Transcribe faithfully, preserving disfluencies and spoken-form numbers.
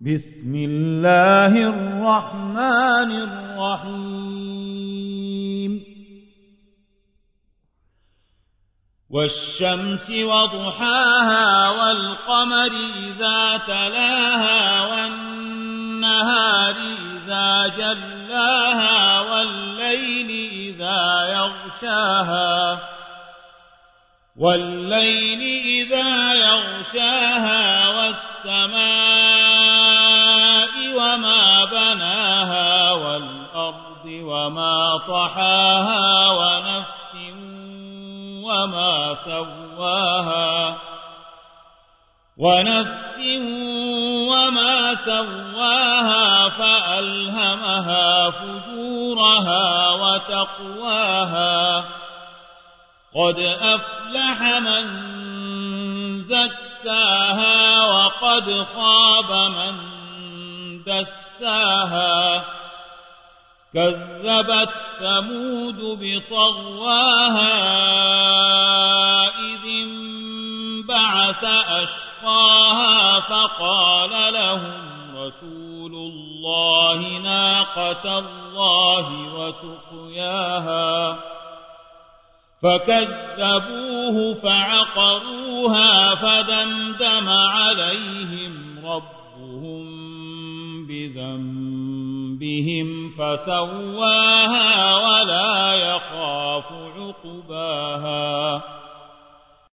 بسم الله الرحمن الرحيم والشمس وضحاها والقمر إذا تلاها والنهار إذا جلاها والليل إذا يغشاها والليل إذا يغشاها والسماء وما بناها والأرض وما طحاها ونفس وما سواها ونفس وما سواها فألهمها فجورها وتقواها قد أفلح من زكاها وقد خاب من دساها كذبت ثمود بطغواها إذ انبعث أشقاها فقال لهم رسول الله ناقة الله وسقياها فكذبوه فعقروها فدمدم عليهم ربهم بذنبهم فسواها ولا يخاف عقباها